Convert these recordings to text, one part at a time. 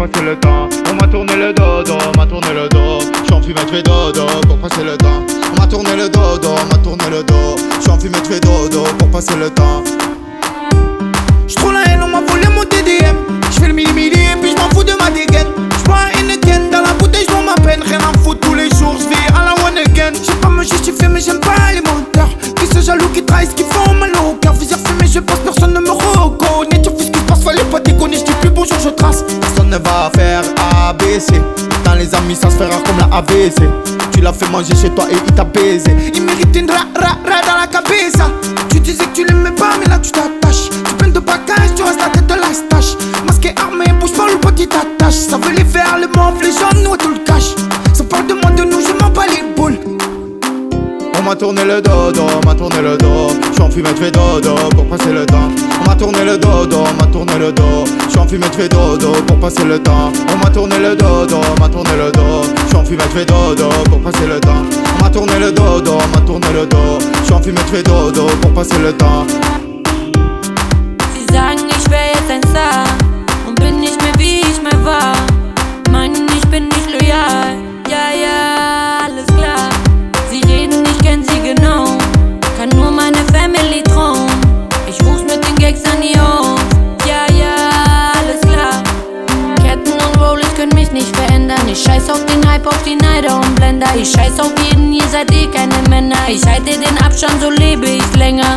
passer le temps. On m'a tourné le dodo, on m'a tourné le dos. J'suis en fumette, j'fais dodo pour passer le temps. On m'a tourné le dodo, on m'a tourné le dos. J'suis en fumette, j'fais dodo pour passer le temps. J'trou la haine, on m'a volé mon TDM. J'fais le mili-mili et puis j'm'en fous de ma dégaine. J'prends un Heineken dans la bouteille, j'vends ma peine. Rien à foutre tous les jours, j'vis à la one again. J'sais pas me justifier mais j'aime pas les menteurs qui se jaloux, qui trahissent, qui font mal au cœur. Viseur fumé, je pense personne ne me reconnaît. Tu fais ce qui se passe, fallait pas déconner. J'dis plus bonjour, je trace. Personne ne va faire ABC. Dans les amis ça se fait rare comme la AVC. Tu l'as fait manger chez toi et il t'a baisé. Il mérite une ra dans la cabeza. Tu disais que tu l'aimais pas mais là tu t'attaches. Tu peines de bagage, tu restes la tête de la stache. Masqué, armé, bouge pas le petit attache. Ça veut les faire, les mauves, les jaunes, nous et tout le cash. Ça parle de moi, de nous, je m'en bats les boules. On m'a tourné le dodo, on m'a tourné le dos. J'suis en fumette, j'fais dodo pour passer le temps. On m'a tourné le dodo, on m'a tourné le dos. J'suis en fumette, j'fais dodo pour passer le temps. On m'a tourné le dodo, on m'a tourné le dos. J'suis en fumette, j'fais dodo pour passer le temps. On m'a tourné le dodo, on m'a tourné le dos. J'suis en fumette, j'fais dodo pour passer le temps. Sie sagen, ich wär jetzt ein Star und bin nicht mehr wie ich mal war. Meinen, ich bin nicht loyal. Ja, ja, alles klar. Sie reden, ich kenn sie genau. Kann nur meine Family trauen. Ich ruf's mit den Gags an die hoch. Ja, ja, alles klar. Ketten und Rollies können mich nicht verändern. Ich scheiß auf den Hype, auf die Neider und Blender. Ich scheiß auf jeden, ihr seid eh keine Männer. Ich halte den Abstand, so lebe ich länger.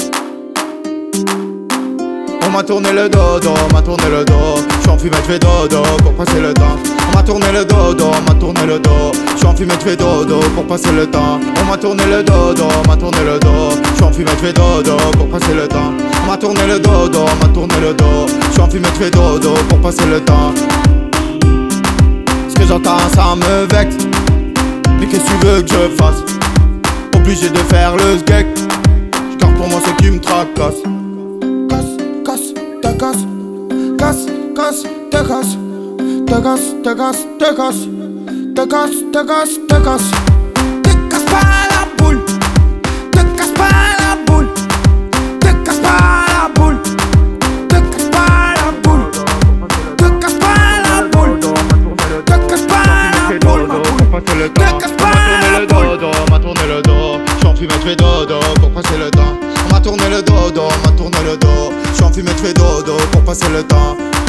On m'a tourné le dodo, on m'a tourné le dos. J'suis en fumette, j'fais dodo pour passer le temps. On m'a tourné le dodo, on m'a tourné le dos. J'suis en fumette, j'fais dodo pour passer le temps. On m'a tourné le dodo, on m'a tourné le dos. J'suis en fumette, j'fais dodo pour passer le temps. On m'a tourné le dodo, on m'a tourné le dos. J'suis en fumette, j'fais dodo pour passer le temps. Ce que j'entends ça me vexe. Mais qu'est-ce que tu veux que je fasse? Obligé de faire le sgeg. J'garde pour moi ce qui me tracasse. Casse, te casse. Te casse pas la boule. Te casse pas la boule. Te casse pas la boule. Te casse pas la boule. Te casse pas la boule. Te casse pas la boule. Te casse pas la boule. On m'a tourné le dos. J'suis en fumette, j'fais dodo pour passer le temps. On m'a tourné le dodo, on m'a tourné le dos. J'suis en fumette, j'fais dodo pour passer le temps.